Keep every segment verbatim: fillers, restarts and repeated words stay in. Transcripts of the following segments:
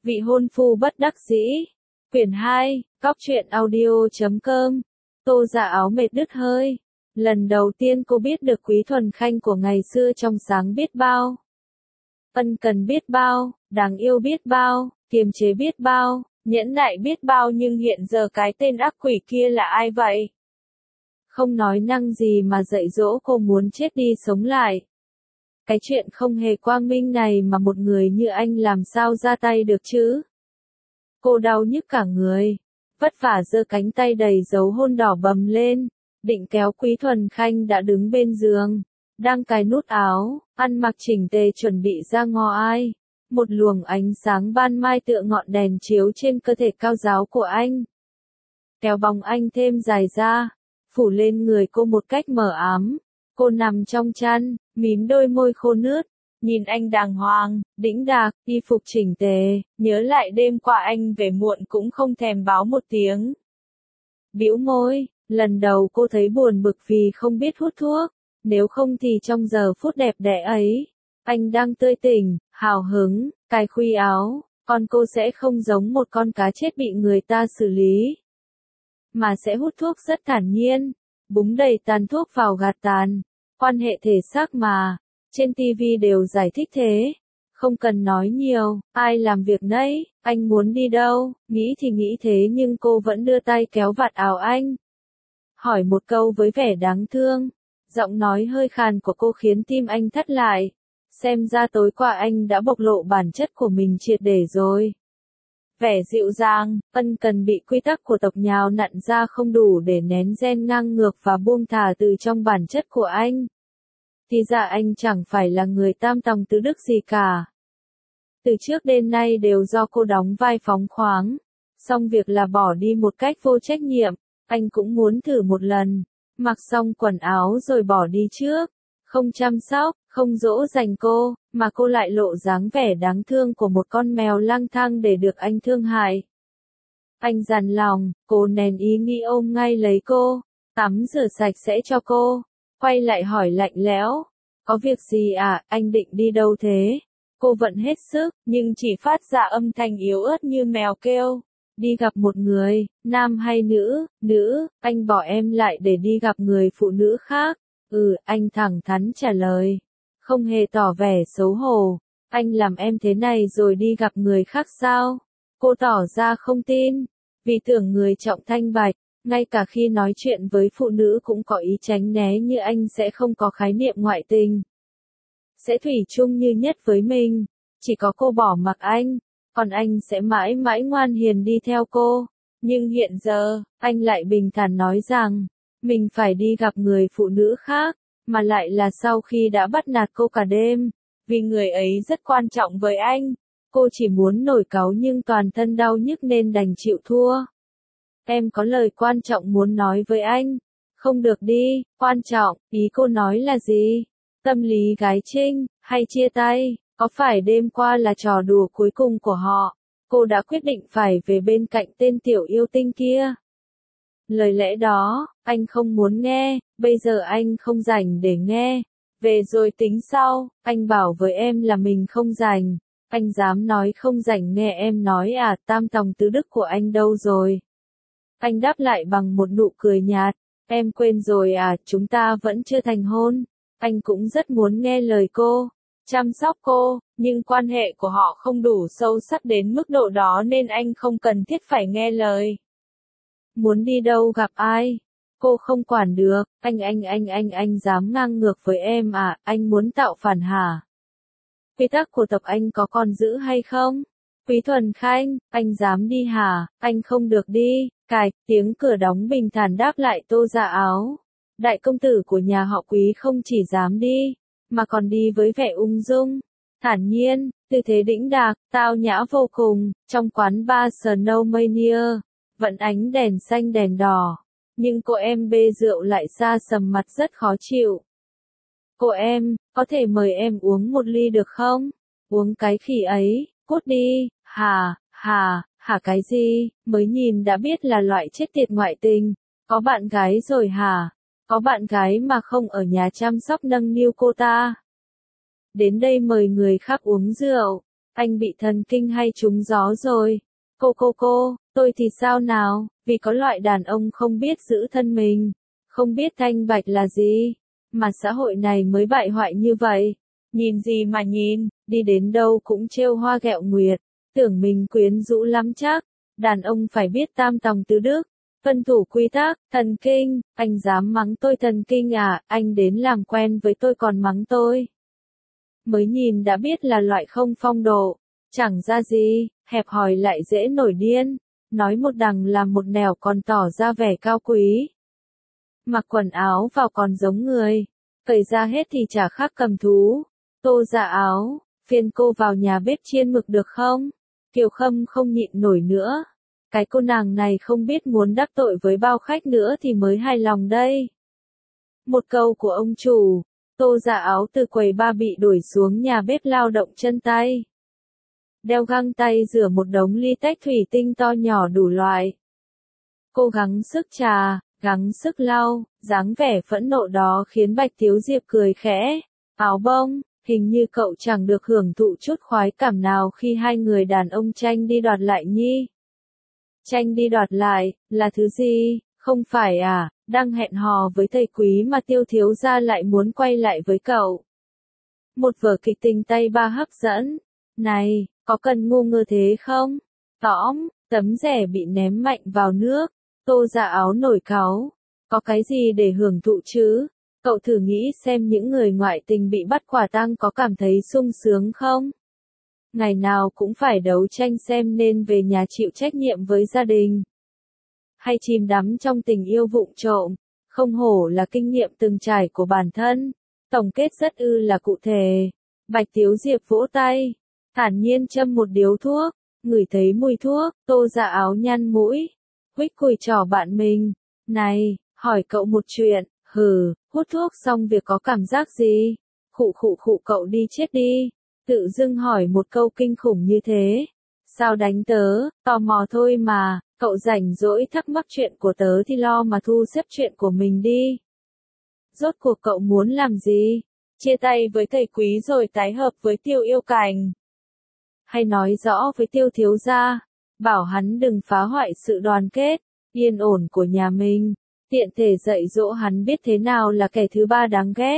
Vị hôn phu bất đắc dĩ. Quyển hai, Cóc truyện audio chấm com. Tô Dạ Áo mệt đứt hơi. Lần đầu tiên cô biết được Quý Thuần Khanh của ngày xưa trong sáng biết bao. Ân cần biết bao, đáng yêu biết bao, kiềm chế biết bao, nhẫn nại biết bao, nhưng hiện giờ cái tên ác quỷ kia là ai vậy? Không nói năng gì mà dạy dỗ cô muốn chết đi sống lại. Cái chuyện không hề quang minh này mà một người như anh làm sao ra tay được chứ? Cô đau nhức cả người, vất vả giơ cánh tay đầy dấu hôn đỏ bầm lên, định kéo Quý Thuần Khanh đã đứng bên giường, đang cài nút áo, ăn mặc chỉnh tề chuẩn bị ra ngò ai. Một luồng ánh sáng ban mai tựa ngọn đèn chiếu trên cơ thể cao ráo của anh. Kéo bóng anh thêm dài ra, phủ lên người cô một cách mờ ám. Cô nằm trong chăn, mím đôi môi khô nướt, nhìn anh đàng hoàng, đĩnh đạc, y phục chỉnh tề, nhớ lại đêm qua anh về muộn cũng không thèm báo một tiếng. Bĩu môi, lần đầu cô thấy buồn bực vì không biết hút thuốc, nếu không thì trong giờ phút đẹp đẽ ấy, anh đang tươi tỉnh, hào hứng, cài khuy áo, còn cô sẽ không giống một con cá chết bị người ta xử lý, mà sẽ hút thuốc rất thản nhiên, búng đầy tàn thuốc vào gạt tàn. Quan hệ thể xác mà, trên ti vi đều giải thích thế, không cần nói nhiều, ai làm việc nấy, anh muốn đi đâu, nghĩ thì nghĩ thế nhưng cô vẫn đưa tay kéo vạt áo anh. Hỏi một câu với vẻ đáng thương, giọng nói hơi khàn của cô khiến tim anh thắt lại, xem ra tối qua anh đã bộc lộ bản chất của mình triệt để rồi. Vẻ dịu dàng, ân cần bị quy tắc của tộc nhào nặn ra không đủ để nén gen ngang ngược và buông thả từ trong bản chất của anh. Thì ra anh chẳng phải là người tam tòng tứ đức gì cả. Từ trước đến nay đều do cô đóng vai phóng khoáng. Xong việc là bỏ đi một cách vô trách nhiệm, anh cũng muốn thử một lần. Mặc xong quần áo rồi bỏ đi trước. Không chăm sóc, không dỗ dành cô, mà cô lại lộ dáng vẻ đáng thương của một con mèo lang thang để được anh thương hại. Anh dằn lòng, cô nén ý nghĩ ôm ngay lấy cô, tắm rửa sạch sẽ cho cô, quay lại hỏi lạnh lẽo, có việc gì à, anh định đi đâu thế? Cô vẫn hết sức, nhưng chỉ phát ra âm thanh yếu ớt như mèo kêu. Đi gặp một người, nam hay nữ, nữ, anh bỏ em lại để đi gặp người phụ nữ khác. Ừ, anh thẳng thắn trả lời, không hề tỏ vẻ xấu hổ. Anh làm em thế này rồi đi gặp người khác sao? Cô tỏ ra không tin, vì tưởng người trọng thanh bạch, ngay cả khi nói chuyện với phụ nữ cũng có ý tránh né như anh sẽ không có khái niệm ngoại tình. Sẽ thủy chung như nhất với mình, chỉ có cô bỏ mặc anh, còn anh sẽ mãi mãi ngoan hiền đi theo cô. Nhưng hiện giờ, anh lại bình thản nói rằng, mình phải đi gặp người phụ nữ khác, mà lại là sau khi đã bắt nạt cô cả đêm, vì người ấy rất quan trọng với anh. Cô chỉ muốn nổi cáu nhưng toàn thân đau nhức nên đành chịu thua. Em có lời quan trọng muốn nói với anh. Không được đi, quan trọng, ý cô nói là gì? Tâm lý gái trinh, hay chia tay, có phải đêm qua là trò đùa cuối cùng của họ? Cô đã quyết định phải về bên cạnh tên tiểu yêu tinh kia. Lời lẽ đó, anh không muốn nghe, bây giờ anh không rảnh để nghe. Về rồi tính sau, anh bảo với em là mình không rảnh. Anh dám nói không rảnh nghe em nói à, tam tòng tứ đức của anh đâu rồi? Anh đáp lại bằng một nụ cười nhạt, em quên rồi à, chúng ta vẫn chưa thành hôn. Anh cũng rất muốn nghe lời cô, chăm sóc cô, nhưng quan hệ của họ không đủ sâu sắc đến mức độ đó nên anh không cần thiết phải nghe lời. Muốn đi đâu gặp ai? Cô không quản được, anh anh anh anh anh dám ngang ngược với em à, anh muốn tạo phản hả? Quy tắc của tộc anh có còn giữ hay không? Quý Thuần Khanh, anh dám đi hả? Anh không được đi. Cài, tiếng cửa đóng bình thản đáp lại Tô Dạ Áo. Đại công tử của nhà họ Quý không chỉ dám đi, mà còn đi với vẻ ung dung, thản nhiên, tư thế đĩnh đạc, tao nhã vô cùng. Trong quán bar Snowmania, vẫn ánh đèn xanh đèn đỏ, nhưng cô em bê rượu lại xa sầm mặt rất khó chịu. Cô em, có thể mời em uống một ly được không? Uống cái khỉ ấy, cút đi. Hà, hà, hả cái gì, mới nhìn đã biết là loại chết tiệt ngoại tình. Có bạn gái rồi hả? Có bạn gái mà không ở nhà chăm sóc nâng niu cô ta. Đến đây mời người khác uống rượu, Anh bị thần kinh hay trúng gió rồi? Cô cô cô, tôi thì sao nào, vì có loại đàn ông không biết giữ thân mình, không biết thanh bạch là gì, mà xã hội này mới bại hoại như vậy. Nhìn gì mà nhìn, đi đến đâu cũng trêu hoa ghẹo nguyệt, tưởng mình quyến rũ lắm chắc. Đàn ông phải biết tam tòng tứ đức, tuân thủ quy tắc. Thần kinh, anh dám mắng tôi thần kinh à, anh đến làm quen với tôi còn mắng tôi. Mới nhìn đã biết là loại không phong độ, chẳng ra gì, hẹp hòi lại dễ nổi điên, nói một đằng làm một nẻo còn tỏ ra vẻ cao quý. Mặc quần áo vào còn giống người, cởi ra hết thì chả khác cầm thú. Tô Dạ Áo, phiền cô vào nhà bếp chiên mực được không? Kiều Khâm không nhịn nổi nữa. Cái cô nàng này không biết muốn đắc tội với bao khách nữa thì mới hài lòng đây. Một câu của ông chủ, Tô Dạ Áo từ quầy ba bị đuổi xuống nhà bếp lao động chân tay. Đeo găng tay rửa một đống ly tách thủy tinh to nhỏ đủ loại. Cô gắng sức trà, gắng sức lau, dáng vẻ phẫn nộ đó khiến Bạch Tiếu Diệp cười khẽ. Áo bông, hình như cậu chẳng được hưởng thụ chút khoái cảm nào khi hai người đàn ông tranh đi đoạt lại nhi. Tranh đi đoạt lại, là thứ gì, không phải à, đang hẹn hò với thầy quý mà Tiêu thiếu gia lại muốn quay lại với cậu. Một vở kịch tình tay ba hấp dẫn. Này, có cần ngu ngơ thế không? Tõm, tấm rẻ bị ném mạnh vào nước. Tô Dạ Áo nổi cáu. Có cái gì để hưởng thụ chứ? Cậu thử nghĩ xem những người ngoại tình bị bắt quả tang có cảm thấy sung sướng không? Ngày nào cũng phải đấu tranh xem nên về nhà chịu trách nhiệm với gia đình, hay chìm đắm trong tình yêu vụng trộm. Không hổ là kinh nghiệm từng trải của bản thân. Tổng kết rất ư là cụ thể. Bạch Tiếu Diệp vỗ tay, thản nhiên châm một điếu thuốc, ngửi thấy mùi thuốc, Tô Dạ Áo nhăn mũi, huých cùi trỏ bạn mình. Này, hỏi cậu một chuyện, hừ, hút thuốc xong việc có cảm giác gì? Khụ khụ khụ cậu đi chết đi. Tự dưng hỏi một câu kinh khủng như thế. Sao đánh tớ, tò mò thôi mà, cậu rảnh rỗi thắc mắc chuyện của tớ thì lo mà thu xếp chuyện của mình đi. Rốt cuộc cậu muốn làm gì? Chia tay với thầy quý rồi tái hợp với Tiêu Yêu Cảnh? Hay nói rõ với Tiêu thiếu gia, bảo hắn đừng phá hoại sự đoàn kết, yên ổn của nhà mình, tiện thể dạy dỗ hắn biết thế nào là kẻ thứ ba đáng ghét.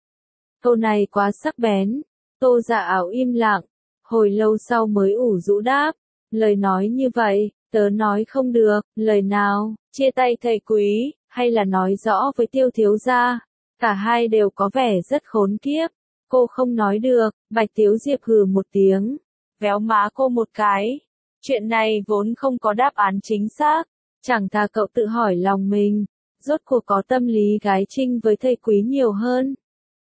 Câu này quá sắc bén. Tô Dạ Áo im lặng, hồi lâu sau mới ủ rũ đáp, lời nói như vậy, tớ nói không được. Lời nào, chia tay thầy quý, hay là nói rõ với Tiêu thiếu gia? Cả hai đều có vẻ rất khốn kiếp. Cô không nói được. Bạch Tiếu Diệp hừ một tiếng, véo má cô một cái. Chuyện này vốn không có đáp án chính xác, chẳng thà cậu tự hỏi lòng mình, rốt cuộc có tâm lý gái trinh với thầy quý nhiều hơn,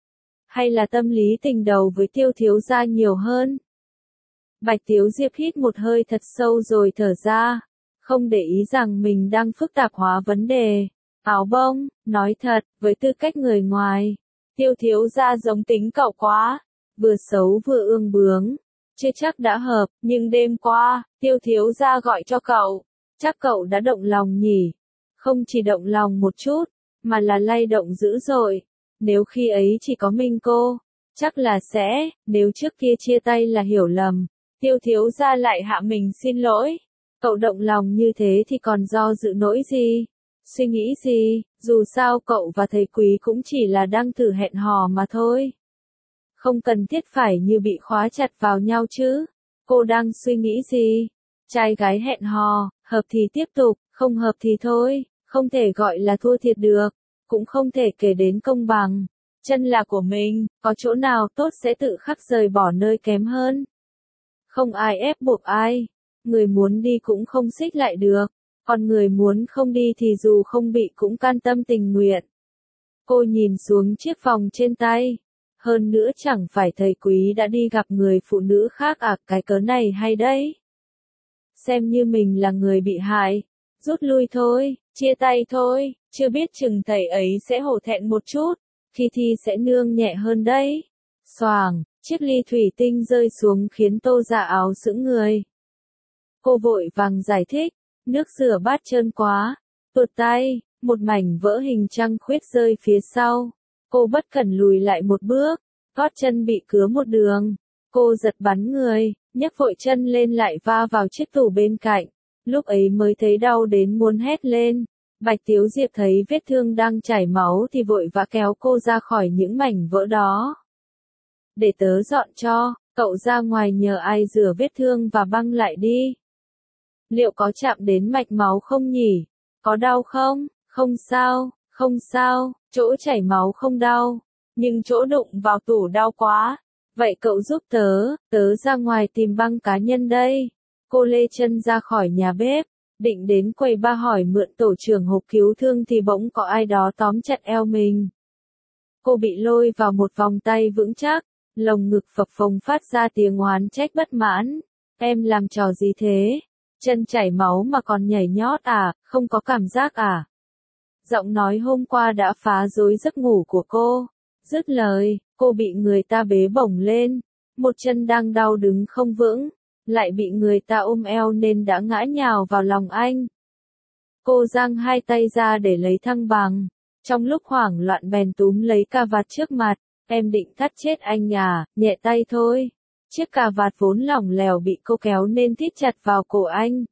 hay là tâm lý tình đầu với Tiêu thiếu gia nhiều hơn? Bạch Tiếu Diệp hít một hơi thật sâu rồi thở ra, không để ý rằng mình đang phức tạp hóa vấn đề. Áo bông, nói thật, với tư cách người ngoài, Tiêu thiếu gia giống tính cậu quá, vừa xấu vừa ương bướng, chưa chắc đã hợp, nhưng đêm qua, Tiêu thiếu gia gọi cho cậu, chắc cậu đã động lòng nhỉ? Không chỉ động lòng một chút, mà là lay động dữ dội. Nếu khi ấy chỉ có mình cô, chắc là sẽ, nếu trước kia chia tay là hiểu lầm, Tiêu thiếu gia lại hạ mình xin lỗi. Cậu động lòng như thế thì còn do dự nỗi gì? Suy nghĩ gì? Dù sao cậu và thầy quý cũng chỉ là đang thử hẹn hò mà thôi. Không cần thiết phải như bị khóa chặt vào nhau chứ. Cô đang suy nghĩ gì? Trai gái hẹn hò, hợp thì tiếp tục, không hợp thì thôi, không thể gọi là thua thiệt được, cũng không thể kể đến công bằng. Chân là của mình, có chỗ nào tốt sẽ tự khắc rời bỏ nơi kém hơn. Không ai ép buộc ai, người muốn đi cũng không xích lại được, còn người muốn không đi thì dù không bị cũng can tâm tình nguyện. Cô nhìn xuống chiếc vòng trên tay, hơn nữa chẳng phải thầy quý đã đi gặp người phụ nữ khác à, cái cớ này hay đấy. Xem như mình là người bị hại, rút lui thôi, chia tay thôi, chưa biết chừng thầy ấy sẽ hổ thẹn một chút, khi thi sẽ nương nhẹ hơn đấy. Xoàng, chiếc ly thủy tinh rơi xuống khiến Tô Dạ Áo sững người. Cô vội vàng giải thích, nước rửa bát trơn quá, tuột tay, một mảnh vỡ hình trăng khuyết rơi phía sau. Cô bất cẩn lùi lại một bước, gót chân bị cứa một đường. Cô giật bắn người, nhấc vội chân lên lại va vào chiếc tủ bên cạnh. Lúc ấy mới thấy đau đến muốn hét lên. Bạch Tiếu Diệp thấy vết thương đang chảy máu thì vội vã kéo cô ra khỏi những mảnh vỡ đó. Để tớ dọn cho, cậu ra ngoài nhờ ai rửa vết thương và băng lại đi. Liệu có chạm đến mạch máu không nhỉ? Có đau không? Không sao, không sao, chỗ chảy máu không đau, nhưng chỗ đụng vào tủ đau quá. Vậy cậu giúp tớ, tớ ra ngoài tìm băng cá nhân đây. Cô lê chân ra khỏi nhà bếp, định đến quầy ba hỏi mượn tổ trưởng hộp cứu thương thì bỗng có ai đó tóm chặt eo mình. Cô bị lôi vào một vòng tay vững chắc, lồng ngực phập phồng phát ra tiếng oán trách bất mãn. Em làm trò gì thế? Chân chảy máu mà còn nhảy nhót à, không có cảm giác à? Giọng nói hôm qua đã phá rối giấc ngủ của cô. Dứt lời, cô bị người ta bế bổng lên. Một chân đang đau đứng không vững, lại bị người ta ôm eo nên đã ngã nhào vào lòng anh. Cô giang hai tay ra để lấy thăng bằng. Trong lúc hoảng loạn bèn túm lấy cà vạt trước mặt. Em định cắt chết anh à, nhẹ tay thôi. Chiếc cà vạt vốn lỏng lẻo bị cô kéo nên thít chặt vào cổ anh.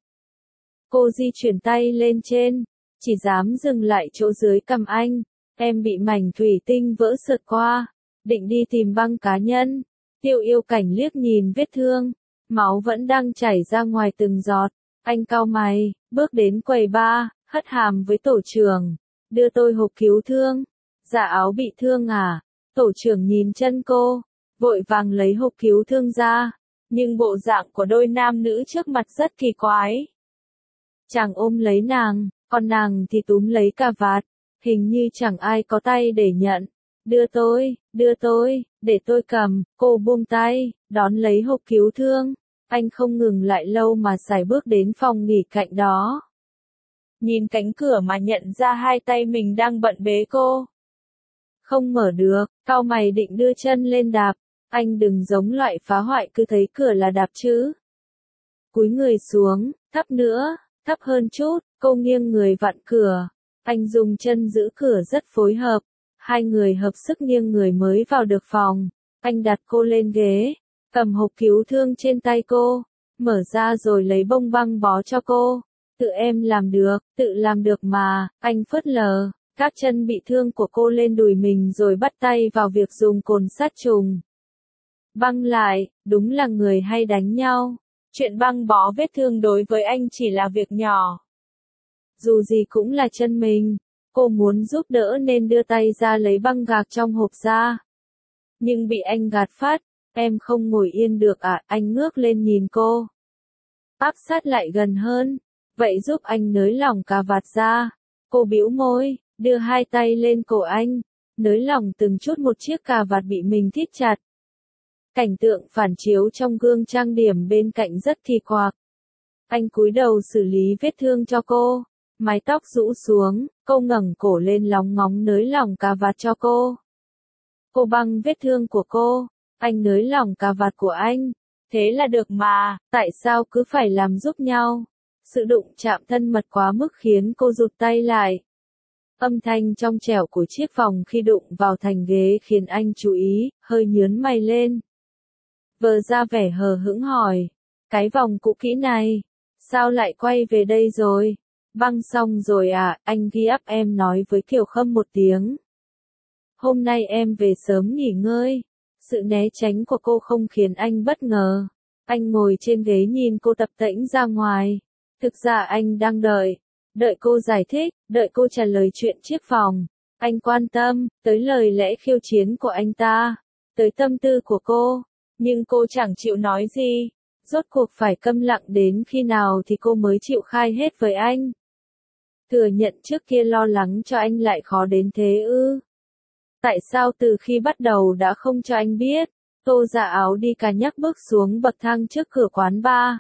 Cô di chuyển tay lên trên, chỉ dám dừng lại chỗ dưới cằm anh. Em bị mảnh thủy tinh vỡ sượt qua, định đi tìm băng cá nhân. Tiêu Yêu Cảnh liếc nhìn vết thương, máu vẫn đang chảy ra ngoài từng giọt. Anh cau mày, bước đến quầy ba, hất hàm với tổ trưởng. Đưa tôi hộp cứu thương. Dạ áo bị thương à? Tổ trưởng nhìn chân cô, vội vàng lấy hộp cứu thương ra. Nhưng bộ dạng của đôi nam nữ trước mặt rất kỳ quái. Chàng ôm lấy nàng, còn nàng thì túm lấy cà vạt. Hình như chẳng ai có tay để nhận. Đưa tôi, đưa tôi, để tôi cầm. Cô buông tay, đón lấy hộp cứu thương. Anh không ngừng lại lâu mà sải bước đến phòng nghỉ cạnh đó. Nhìn cánh cửa mà nhận ra hai tay mình đang bận bế cô. Không mở được, cau mày định đưa chân lên đạp. Anh đừng giống loại phá hoại cứ thấy cửa là đạp chứ. Cúi người xuống, thấp nữa, thấp hơn chút, cô nghiêng người vặn cửa. Anh dùng chân giữ cửa rất phối hợp. Hai người hợp sức nghiêng người mới vào được phòng. Anh đặt cô lên ghế, cầm hộp cứu thương trên tay cô, mở ra rồi lấy bông băng bó cho cô. Tự em làm được, tự làm được mà, anh phớt lờ. Các chân bị thương của cô lên đùi mình rồi bắt tay vào việc dùng cồn sát trùng. Băng lại, đúng là người hay đánh nhau. Chuyện băng bó vết thương đối với anh chỉ là việc nhỏ. Dù gì cũng là chân mình, cô muốn giúp đỡ nên đưa tay ra lấy băng gạc trong hộp ra. Nhưng bị anh gạt phát, em không ngồi yên được à, anh ngước lên nhìn cô. Áp sát lại gần hơn, vậy giúp anh nới lỏng cà vạt ra. Cô bĩu môi, đưa hai tay lên cổ anh, nới lỏng từng chút một chiếc cà vạt bị mình thít chặt. Cảnh tượng phản chiếu trong gương trang điểm bên cạnh rất kỳ quặc. Anh cúi đầu xử lý vết thương cho cô, mái tóc rũ xuống, cô ngẩng cổ lên lóng ngóng nới lỏng cà vạt cho cô. Cô băng vết thương của cô, anh nới lỏng cà vạt của anh. Thế là được mà, tại sao cứ phải làm giúp nhau? Sự đụng chạm thân mật quá mức khiến cô rụt tay lại. Âm thanh trong trẻo của chiếc vòng khi đụng vào thành ghế khiến anh chú ý, hơi nhướng mày lên. Vờ ra vẻ hờ hững hỏi, cái vòng cũ kỹ này, sao lại quay về đây rồi? Băng xong rồi à, anh ghi áp em nói với Kiều Khâm một tiếng. Hôm nay em về sớm nghỉ ngơi. Sự né tránh của cô không khiến anh bất ngờ. Anh ngồi trên ghế nhìn cô tập tễnh ra ngoài. Thực ra anh đang đợi. Đợi cô giải thích, đợi cô trả lời chuyện chiếc vòng. Anh quan tâm, tới lời lẽ khiêu chiến của anh ta. Tới tâm tư của cô. Nhưng cô chẳng chịu nói gì. Rốt cuộc phải câm lặng đến khi nào thì cô mới chịu khai hết với anh. Thừa nhận trước kia lo lắng cho anh lại khó đến thế ư? Tại sao từ khi bắt đầu đã không cho anh biết? Tô Dạ Áo đi cà nhắc bước xuống bậc thang trước cửa quán bar.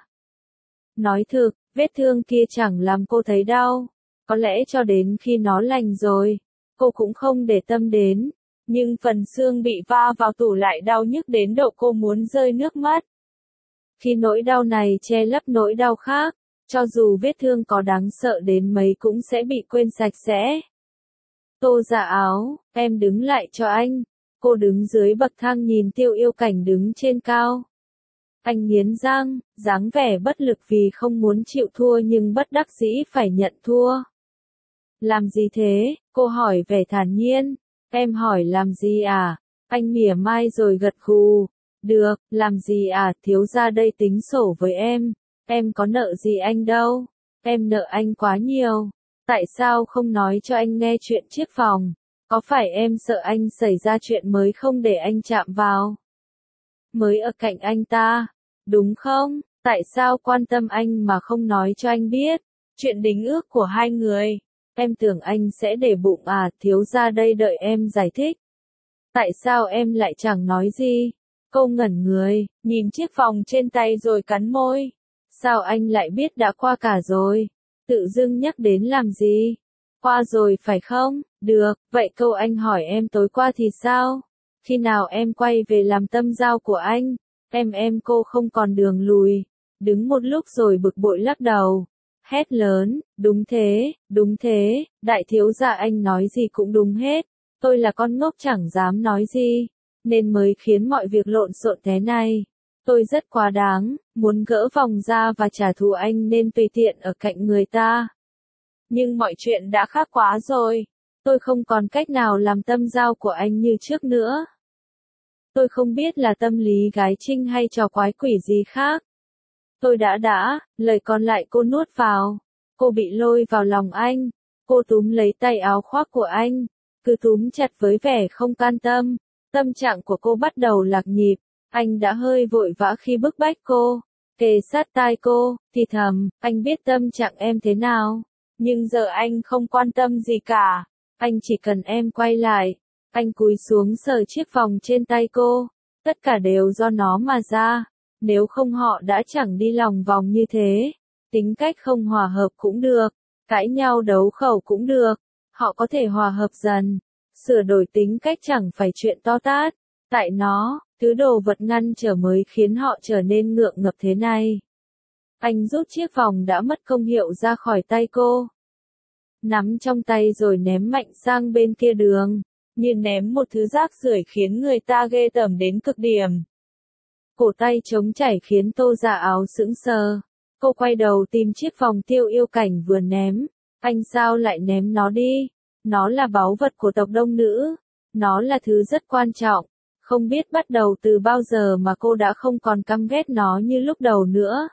Nói thực, vết thương kia chẳng làm cô thấy đau. Có lẽ cho đến khi nó lành rồi, cô cũng không để tâm đến. Nhưng phần xương bị va vào tủ lại đau nhức đến độ cô muốn rơi nước mắt. Khi nỗi đau này che lấp nỗi đau khác, cho dù vết thương có đáng sợ đến mấy cũng sẽ bị quên sạch sẽ. Tô Dạ Áo, em đứng lại cho anh. Cô đứng dưới bậc thang nhìn Tiêu Yêu Cảnh đứng trên cao. Anh nghiến răng, dáng vẻ bất lực vì không muốn chịu thua nhưng bất đắc dĩ phải nhận thua. Làm gì thế? Cô hỏi vẻ thản nhiên. Em hỏi làm gì à? Anh mỉa mai rồi gật gù. Được, làm gì à, thiếu gia đây tính sổ với em. Em có nợ gì anh đâu. Em nợ anh quá nhiều. Tại sao không nói cho anh nghe chuyện chiếc phòng? Có phải em sợ anh xảy ra chuyện mới không để anh chạm vào? Mới ở cạnh anh ta, đúng không? Tại sao quan tâm anh mà không nói cho anh biết? Chuyện đính ước của hai người. Em tưởng anh sẽ để bụng à, thiếu gia đây đợi em giải thích. Tại sao em lại chẳng nói gì? Cô ngẩn người, nhìn chiếc vòng trên tay rồi cắn môi. Sao anh lại biết đã qua cả rồi? Tự dưng nhắc đến làm gì? Qua rồi phải không? Được, vậy câu anh hỏi em tối qua thì sao? Khi nào em quay về làm tâm giao của anh? Em em cô không còn đường lùi. Đứng một lúc rồi bực bội lắc đầu. Hét lớn, đúng thế, đúng thế, đại thiếu gia anh nói gì cũng đúng hết. Tôi là con ngốc chẳng dám nói gì, nên mới khiến mọi việc lộn xộn thế này. Tôi rất quá đáng, muốn gỡ vòng ra và trả thù anh nên tùy tiện ở cạnh người ta. Nhưng mọi chuyện đã khác quá rồi. Tôi không còn cách nào làm tâm giao của anh như trước nữa. Tôi không biết là tâm lý gái trinh hay trò quái quỷ gì khác. Tôi đã đã, lời còn lại cô nuốt vào. Cô bị lôi vào lòng anh. Cô túm lấy tay áo khoác của anh. Cứ túm chặt với vẻ không can tâm. Tâm trạng của cô bắt đầu lạc nhịp. Anh đã hơi vội vã khi bức bách cô. Kề sát tai cô, thì thầm, anh biết tâm trạng em thế nào. Nhưng giờ anh không quan tâm gì cả. Anh chỉ cần em quay lại. Anh cúi xuống sờ chiếc vòng trên tay cô. Tất cả đều do nó mà ra. Nếu không họ đã chẳng đi lòng vòng như thế. Tính cách không hòa hợp cũng được. Cãi nhau đấu khẩu cũng được. Họ có thể hòa hợp dần. Sửa đổi tính cách chẳng phải chuyện to tát. Tại nó, thứ đồ vật ngăn trở mới khiến họ trở nên ngượng ngập thế này. Anh rút chiếc vòng đã mất công hiệu ra khỏi tay cô. Nắm trong tay rồi ném mạnh sang bên kia đường. Như ném một thứ rác rưởi khiến người ta ghê tởm đến cực điểm. Cổ tay trống chảy khiến Tô Dạ Áo sững sờ. Cô quay đầu tìm chiếc vòng tiêu yêu cảnh vừa ném. Anh sao lại ném nó đi? Nó là báu vật của tộc Đông Nữ. Nó là thứ rất quan trọng. Không biết bắt đầu từ bao giờ mà cô đã không còn căm ghét nó như lúc đầu nữa.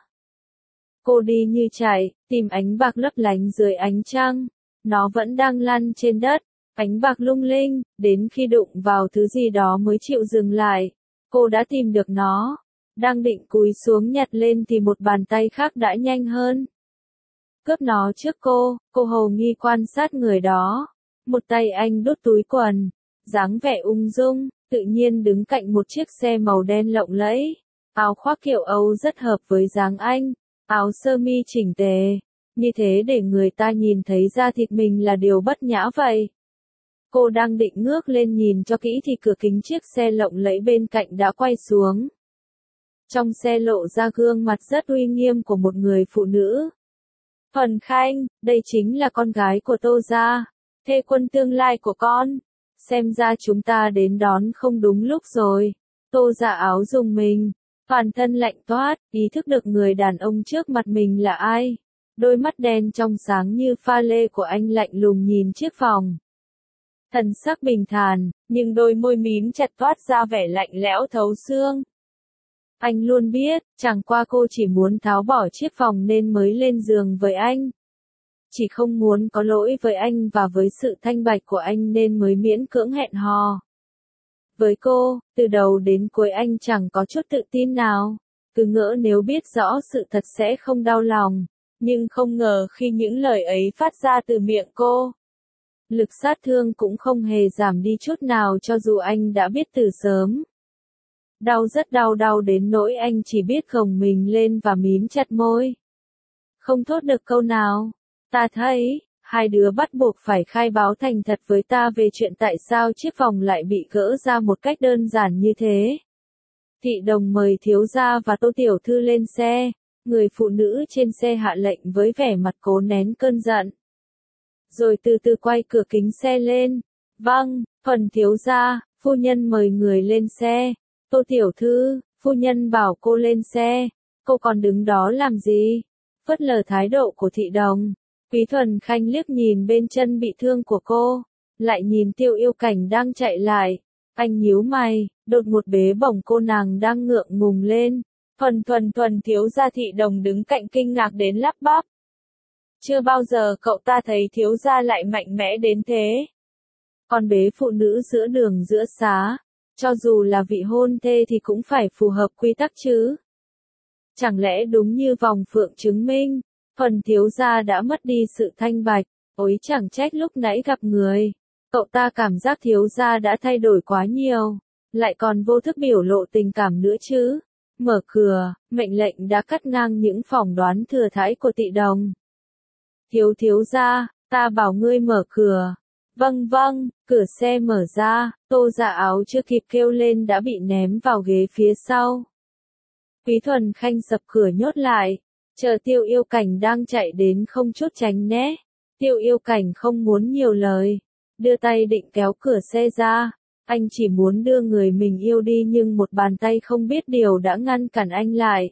Cô đi như chạy, tìm ánh bạc lấp lánh dưới ánh trăng. Nó vẫn đang lăn trên đất. Ánh bạc lung linh, đến khi đụng vào thứ gì đó mới chịu dừng lại. Cô đã tìm được nó. Đang định cúi xuống nhặt lên thì một bàn tay khác đã nhanh hơn. Cướp nó trước cô, cô hồ nghi quan sát người đó. Một tay anh đút túi quần, dáng vẻ ung dung, tự nhiên đứng cạnh một chiếc xe màu đen lộng lẫy. Áo khoác kiểu Âu rất hợp với dáng anh, áo sơ mi chỉnh tề. Như thế để người ta nhìn thấy da thịt mình là điều bất nhã vậy. Cô đang định ngước lên nhìn cho kỹ thì cửa kính chiếc xe lộng lẫy bên cạnh đã quay xuống. Trong xe lộ ra gương mặt rất uy nghiêm của một người phụ nữ. Thuần Khanh, đây chính là con gái của Tô gia, thê quân tương lai của con. Xem ra chúng ta đến đón không đúng lúc rồi. Tô Dạ Áo rùng mình, toàn thân lạnh toát, ý thức được người đàn ông trước mặt mình là ai. Đôi mắt đen trong sáng như pha lê của anh lạnh lùng nhìn chiếc vòng. Thần sắc bình thản, nhưng đôi môi mím chặt toát ra vẻ lạnh lẽo thấu xương. Anh luôn biết, chẳng qua cô chỉ muốn tháo bỏ chiếc vòng nên mới lên giường với anh. Chỉ không muốn có lỗi với anh và với sự thanh bạch của anh nên mới miễn cưỡng hẹn hò. Với cô, từ đầu đến cuối anh chẳng có chút tự tin nào. Cứ ngỡ nếu biết rõ sự thật sẽ không đau lòng. Nhưng không ngờ khi những lời ấy phát ra từ miệng cô. Lực sát thương cũng không hề giảm đi chút nào cho dù anh đã biết từ sớm. Đau rất đau đau đến nỗi anh chỉ biết gồng mình lên và mím chặt môi. Không thốt được câu nào. Ta thấy, hai đứa bắt buộc phải khai báo thành thật với ta về chuyện tại sao chiếc vòng lại bị gỡ ra một cách đơn giản như thế. Thị đồng mời thiếu gia và Tô tiểu thư lên xe. Người phụ nữ trên xe hạ lệnh với vẻ mặt cố nén cơn giận. Rồi từ từ quay cửa kính xe lên. Vâng, Thuần thiếu gia, phu nhân mời người lên xe. Tô tiểu thư, Phu nhân bảo cô lên xe, cô còn đứng đó làm gì? Phớt lờ thái độ của thị đồng. Quý Thuần Khanh liếc nhìn bên chân bị thương của cô, lại nhìn Tiêu Yêu Cảnh đang chạy lại. Anh nhíu mày, đột một bế bổng cô nàng đang ngượng ngùng lên. Thuần thuần thuần thiếu gia thị đồng đứng cạnh kinh ngạc đến lắp bắp. Chưa bao giờ cậu ta thấy thiếu gia lại mạnh mẽ đến thế. Còn bế phụ nữ giữa đường giữa xá, cho dù là vị hôn thê thì cũng phải phù hợp quy tắc chứ. Chẳng lẽ đúng như vòng phượng chứng minh, phần thiếu gia đã mất đi sự thanh bạch, ối chẳng trách lúc nãy gặp người. Cậu ta cảm giác thiếu gia đã thay đổi quá nhiều, lại còn vô thức biểu lộ tình cảm nữa chứ. Mở cửa, mệnh lệnh đã cắt ngang những phỏng đoán thừa thãi của Tị Đồng. Thiếu thiếu gia, ta bảo ngươi mở cửa. Vâng vâng, cửa xe mở ra, Tô Dạ Áo chưa kịp kêu lên đã bị ném vào ghế phía sau. Quý Thuần Khanh sập cửa nhốt lại, chờ Tiêu Yêu Cảnh đang chạy đến không chút tránh né. Tiêu Yêu Cảnh không muốn nhiều lời, đưa tay định kéo cửa xe ra. Anh chỉ muốn đưa người mình yêu đi nhưng một bàn tay không biết điều đã ngăn cản anh lại.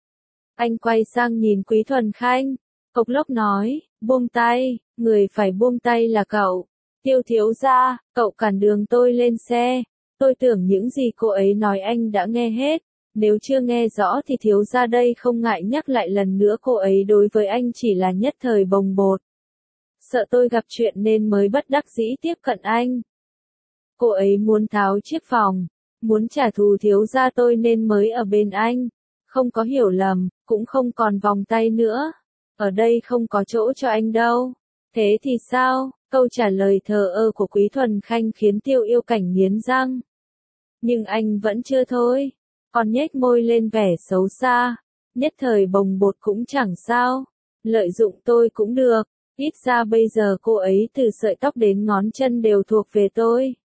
Anh quay sang nhìn Quý Thuần Khanh, cộc lốc nói, buông tay, người phải buông tay là cậu. Tiêu thiếu gia, cậu cản đường tôi lên xe. Tôi tưởng những gì cô ấy nói anh đã nghe hết. Nếu chưa nghe rõ thì thiếu gia đây không ngại nhắc lại lần nữa, cô ấy đối với anh chỉ là nhất thời bồng bột. Sợ tôi gặp chuyện nên mới bất đắc dĩ tiếp cận anh. Cô ấy muốn tháo chiếc vòng, muốn trả thù thiếu gia tôi nên mới ở bên anh. Không có hiểu lầm, cũng không còn vòng tay nữa. Ở đây không có chỗ cho anh đâu. Thế thì sao? Câu trả lời thờ ơ của Quý Thuần Khanh khiến Tiêu Yêu Cảnh nghiến răng. Nhưng anh vẫn chưa thôi. Còn nhếch môi lên vẻ xấu xa. Nhất thời bồng bột cũng chẳng sao. Lợi dụng tôi cũng được. Ít ra bây giờ cô ấy từ sợi tóc đến ngón chân đều thuộc về tôi.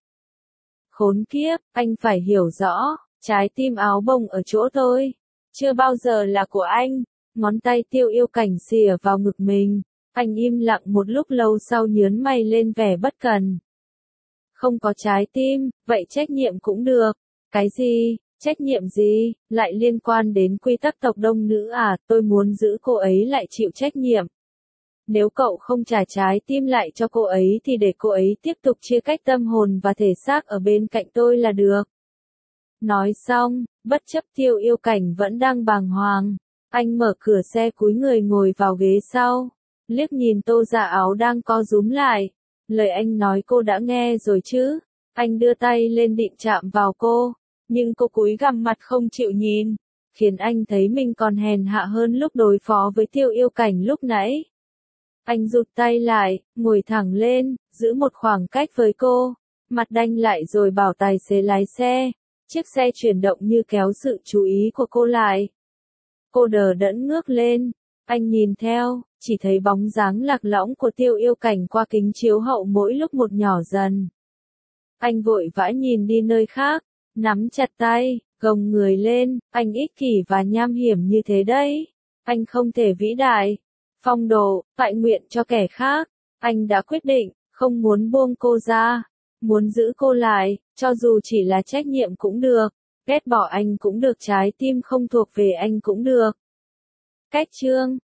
Khốn kiếp, anh phải hiểu rõ. Trái tim áo bông ở chỗ tôi. Chưa bao giờ là của anh. Ngón tay Tiêu Yêu Cảnh xìa vào ngực mình. Anh im lặng một lúc lâu sau nhớn mày lên vẻ bất cần. Không có trái tim, vậy trách nhiệm cũng được. Cái gì? Trách nhiệm gì? Lại liên quan đến quy tắc tộc đông nữ à? Tôi muốn giữ cô ấy lại chịu trách nhiệm. Nếu cậu không trả trái tim lại cho cô ấy thì để cô ấy tiếp tục chia cách tâm hồn và thể xác ở bên cạnh tôi là được. Nói xong, bất chấp Tiêu Yêu Cảnh vẫn đang bàng hoàng, anh mở cửa xe cúi người ngồi vào ghế sau. Liếc nhìn Tô Dạ Áo đang co rúm lại. Lời anh nói cô đã nghe rồi chứ. Anh đưa tay lên định chạm vào cô. Nhưng cô cúi gằm mặt không chịu nhìn. Khiến anh thấy mình còn hèn hạ hơn lúc đối phó với Tiêu Yêu Cảnh lúc nãy. Anh rụt tay lại, ngồi thẳng lên, giữ một khoảng cách với cô. Mặt đanh lại rồi bảo tài xế lái xe. Chiếc xe chuyển động như kéo sự chú ý của cô lại. Cô đờ đẫn ngước lên. Anh nhìn theo, chỉ thấy bóng dáng lạc lõng của Tiêu Yêu Cảnh qua kính chiếu hậu mỗi lúc một nhỏ dần. Anh vội vã nhìn đi nơi khác, nắm chặt tay, gồng người lên, anh ích kỷ và nham hiểm như thế đấy. Anh không thể vĩ đại, phong độ, toại nguyện cho kẻ khác. Anh đã quyết định, không muốn buông cô ra, muốn giữ cô lại, cho dù chỉ là trách nhiệm cũng được, ghét bỏ anh cũng được, trái tim không thuộc về anh cũng được. Cách chương